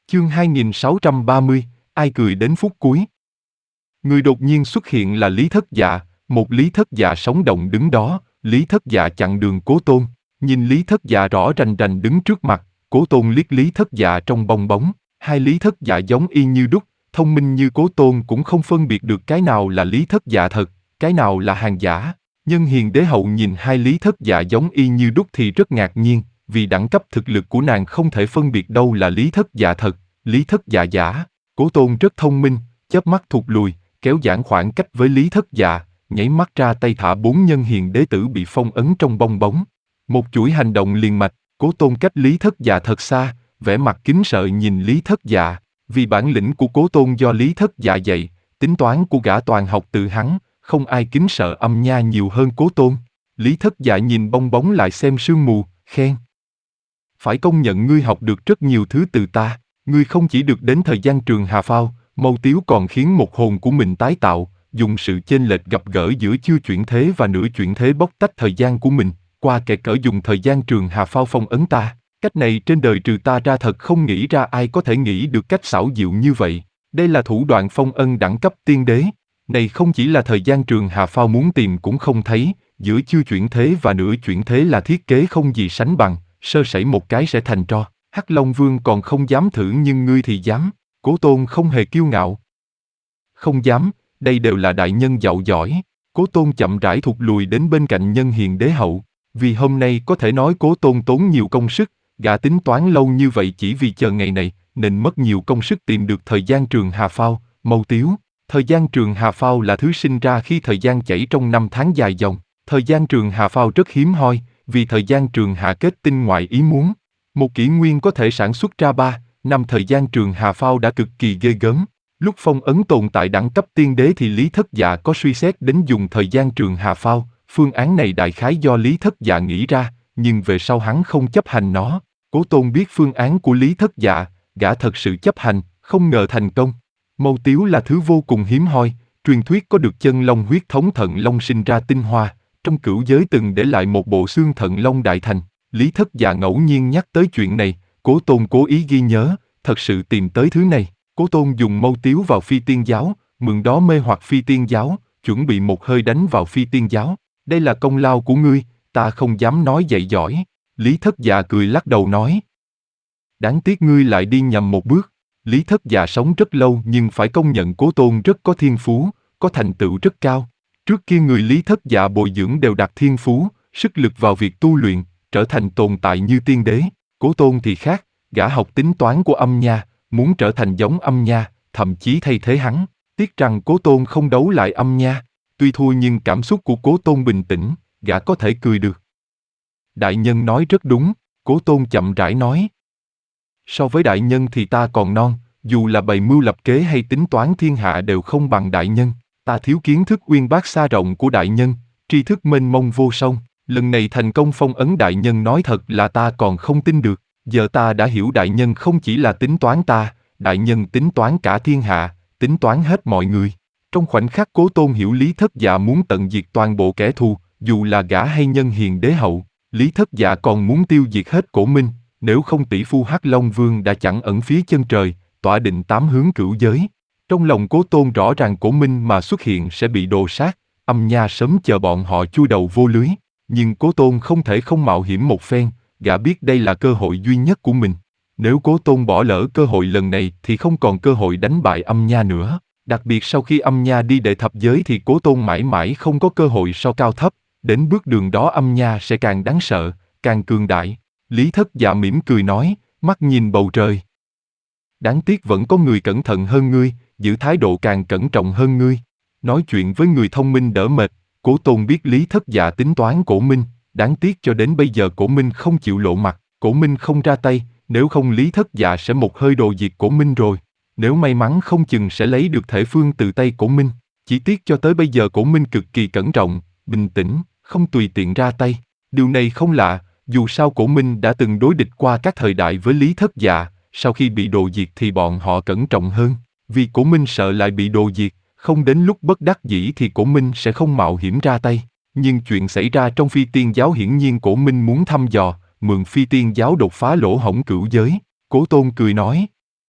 Chương 2630, ai cười đến phút cuối. Người đột nhiên xuất hiện là Lý Thất Dạ, một Lý Thất Dạ sống động đứng đó. Lý Thất Dạ chặn đường Cố Tôn, nhìn Lý Thất Dạ rõ rành rành đứng trước mặt. Cố Tôn liếc Lý Thất Dạ trong bong bóng, hai Lý Thất Dạ giống y như đúc, thông minh như Cố Tôn cũng không phân biệt được cái nào là Lý Thất Dạ thật, cái nào là hàng giả. Nhân Hiền Đế hậu nhìn hai Lý Thất Dạ giống y như đúc thì rất ngạc nhiên, vì đẳng cấp thực lực của nàng không thể phân biệt đâu là Lý Thất Dạ thật, Lý Thất Dạ giả. Cố Tôn rất thông minh, chớp mắt thụt lùi, kéo giãn khoảng cách với Lý Thất Dạ, nhảy mắt ra tay thả 4 Nhân Hiền Đế tử bị phong ấn trong bong bóng. Một chuỗi hành động liền mạch. Cố Tôn cách Lý Thất Dạ thật xa, vẻ mặt kính sợ nhìn Lý Thất Dạ, vì bản lĩnh của Cố Tôn do Lý Thất Dạ dạy, tính toán của gã toàn học từ hắn, không ai kính sợ Âm Nha nhiều hơn Cố Tôn. Lý Thất Dạ nhìn bong bóng lại xem sương mù, khen: phải công nhận ngươi học được rất nhiều thứ từ ta, ngươi không chỉ được đến thời gian trường Hà Phao, Mâu Tiếu còn khiến một hồn của mình tái tạo, dùng sự chênh lệch gặp gỡ giữa chưa chuyển thế và nửa chuyển thế bóc tách thời gian của mình, qua kẻ cỡ dùng thời gian trường Hà Phao phong ấn ta. Cách này trên đời trừ ta ra thật không nghĩ ra ai có thể nghĩ được cách xảo diệu như vậy. Đây là thủ đoạn phong ân đẳng cấp tiên đế. Này không chỉ là thời gian trường Hà Phao muốn tìm cũng không thấy, giữa chưa chuyển thế và nửa chuyển thế là thiết kế không gì sánh bằng, sơ sẩy một cái sẽ thành tro. Hắc Long Vương còn không dám thử nhưng ngươi thì dám. Cố Tôn không hề kiêu ngạo. Không dám, đây đều là đại nhân giàu giỏi. Cố Tôn chậm rãi thụt lùi đến bên cạnh Nhân Hiền Đế hậu. Vì hôm nay có thể nói Cố Tôn tốn nhiều công sức, gã tính toán lâu như vậy chỉ vì chờ ngày này, nên mất nhiều công sức tìm được thời gian trường Hà Phao, Mâu Tiếu. Thời gian trường Hà Phao là thứ sinh ra khi thời gian chảy trong 5 tháng dài dòng. Thời gian trường Hà Phao rất hiếm hoi, vì thời gian trường Hà kết tinh ngoại ý muốn. Một kỷ nguyên có thể sản xuất ra 3-5 thời gian trường Hà Phao đã cực kỳ ghê gớm. Lúc phong ấn tồn tại đẳng cấp tiên đế thì Lý Thất Dạ có suy xét đến dùng thời gian trường Hà Phao. Phương án này đại khái do Lý Thất Dạ nghĩ ra, nhưng về sau hắn không chấp hành nó. Cố Tôn biết phương án của Lý Thất Dạ, gã thật sự chấp hành, không ngờ thành công. Mâu Tiếu là thứ vô cùng hiếm hoi, truyền thuyết có được chân long huyết thống thận long sinh ra tinh hoa, trong cửu giới từng để lại một bộ xương thận long đại thành. Lý Thất Dạ ngẫu nhiên nhắc tới chuyện này, Cố Tôn cố ý ghi nhớ, thật sự tìm tới thứ này. Cố Tôn dùng Mâu Tiếu vào Phi Tiên giáo, mượn đó mê hoặc Phi Tiên giáo, chuẩn bị một hơi đánh vào Phi Tiên giáo. Đây là công lao của ngươi, ta không dám nói dạy giỏi. Lý Thất Dạ cười lắc đầu nói: đáng tiếc ngươi lại đi nhầm một bước. Lý Thất Dạ sống rất lâu nhưng phải công nhận Cố Tôn rất có thiên phú, có thành tựu rất cao. Trước kia người Lý Thất Dạ bồi dưỡng đều đặt thiên phú, sức lực vào việc tu luyện, trở thành tồn tại như tiên đế. Cố Tôn thì khác, gã học tính toán của Âm Nha, muốn trở thành giống Âm Nha, thậm chí thay thế hắn. Tiếc rằng Cố Tôn không đấu lại Âm Nha. Tuy thua nhưng cảm xúc của Cố Tôn bình tĩnh, gã có thể cười được. Đại nhân nói rất đúng, Cố Tôn chậm rãi nói. So với đại nhân thì ta còn non, dù là bày mưu lập kế hay tính toán thiên hạ đều không bằng đại nhân. Ta thiếu kiến thức uyên bác xa rộng của đại nhân, tri thức mênh mông vô song. Lần này thành công phong ấn đại nhân nói thật là ta còn không tin được. Giờ ta đã hiểu đại nhân không chỉ là tính toán ta, đại nhân tính toán cả thiên hạ, tính toán hết mọi người. Trong khoảnh khắc Cố Tôn hiểu Lý Thất Dạ muốn tận diệt toàn bộ kẻ thù, dù là gã hay Nhân Hiền Đế hậu. Lý Thất Dạ còn muốn tiêu diệt hết Cổ Minh, nếu không tỷ phu Hắc Long Vương đã chẳng ẩn phía chân trời, tỏa định 8 hướng cửu giới. Trong lòng Cố Tôn rõ ràng Cổ Minh mà xuất hiện sẽ bị đồ sát, Âm Nha sớm chờ bọn họ chui đầu vô lưới. Nhưng Cố Tôn không thể không mạo hiểm một phen, gã biết đây là cơ hội duy nhất của mình. Nếu Cố Tôn bỏ lỡ cơ hội lần này thì không còn cơ hội đánh bại Âm Nha nữa. Đặc biệt sau khi Âm Nha đi đệ thập giới thì Cố Tôn mãi mãi không có cơ hội so cao thấp. Đến bước đường đó Âm Nha sẽ càng đáng sợ, càng cường đại. Lý Thất Dạ mỉm cười nói, mắt nhìn bầu trời. Đáng tiếc vẫn có người cẩn thận hơn ngươi, giữ thái độ càng cẩn trọng hơn ngươi. Nói chuyện với người thông minh đỡ mệt. Cố Tôn biết Lý Thất Dạ tính toán Cổ Minh, đáng tiếc cho đến bây giờ Cổ Minh không chịu lộ mặt, Cổ Minh không ra tay, nếu không Lý Thất Dạ sẽ một hơi đồ diệt Cổ Minh rồi. Nếu may mắn không chừng sẽ lấy được thể phương từ tay Cổ Minh. Chỉ tiếc cho tới bây giờ Cổ Minh cực kỳ cẩn trọng, bình tĩnh, không tùy tiện ra tay. Điều này không lạ, dù sao Cổ Minh đã từng đối địch qua các thời đại với Lý Thất Dạ, sau khi bị đồ diệt thì bọn họ cẩn trọng hơn, vì Cổ Minh sợ lại bị đồ diệt. Không đến lúc bất đắc dĩ thì Cổ Minh sẽ không mạo hiểm ra tay. Nhưng chuyện xảy ra trong Phi Tiên giáo hiển nhiên Cổ Minh muốn thăm dò, mượn Phi Tiên giáo đột phá lỗ hổng cửu giới. Cố Tôn cười nói.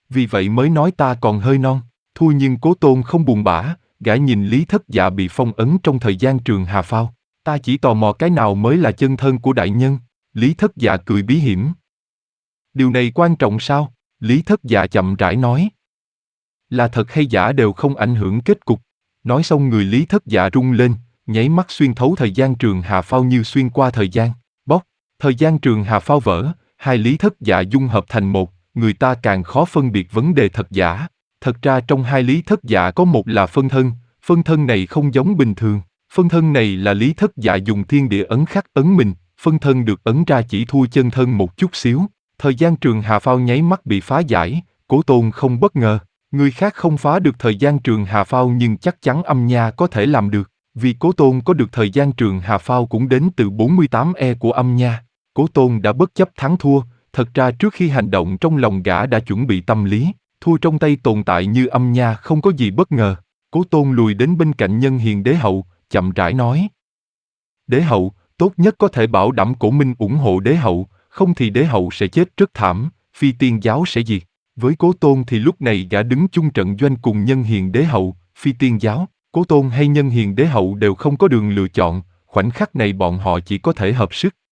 vì vậy mới nói ta còn hơi non. Thôi nhưng Cố Tôn không buồn bã, gã nhìn Lý Thất Dạ bị phong ấn trong thời gian trường Hà Phao. Ta chỉ tò mò cái nào mới là chân thân của đại nhân. Lý Thất Dạ cười bí hiểm. Điều này quan trọng sao? Lý Thất Dạ chậm rãi nói. Là thật hay giả đều không ảnh hưởng kết cục. Nói xong người Lý Thất Dạ rung lên, nháy mắt xuyên thấu thời gian trường Hà Phao như xuyên qua thời gian. Bóc, thời gian trường Hà Phao vỡ, hai Lý Thất Dạ dung hợp thành một, người ta càng khó phân biệt vấn đề thật giả. Thật ra trong hai Lý Thất Dạ có một là phân thân này không giống bình thường. Phân thân này là Lý Thất Dạ dùng thiên địa ấn khắc ấn mình, phân thân được ấn ra chỉ thua chân thân một chút xíu. Thời gian trường Hà Phao nháy mắt bị phá giải, Cố Tôn không bất ngờ. Người khác không phá được thời gian trường Hà Phao nhưng chắc chắn Âm Nha có thể làm được. Vì Cố Tôn có được thời gian trường Hà Phao cũng đến từ 48E của Âm Nha. Cố Tôn đã bất chấp thắng thua, thật ra trước khi hành động trong lòng gã đã chuẩn bị tâm lý, thua trong tay tồn tại như Âm Nha không có gì bất ngờ. Cố Tôn lùi đến bên cạnh Nhân Hiền Đế Hậu, chậm rãi nói. Đế Hậu, tốt nhất có thể bảo đảm Cổ Minh ủng hộ Đế Hậu, không thì Đế Hậu sẽ chết rất thảm, Phi Tiên giáo sẽ diệt. Với Cố Tôn thì lúc này gã đứng chung trận doanh cùng Nhân Hiền Đế Hậu, Phi Tiên giáo, Cố Tôn hay Nhân Hiền Đế Hậu đều không có đường lựa chọn, khoảnh khắc này bọn họ chỉ có thể hợp sức.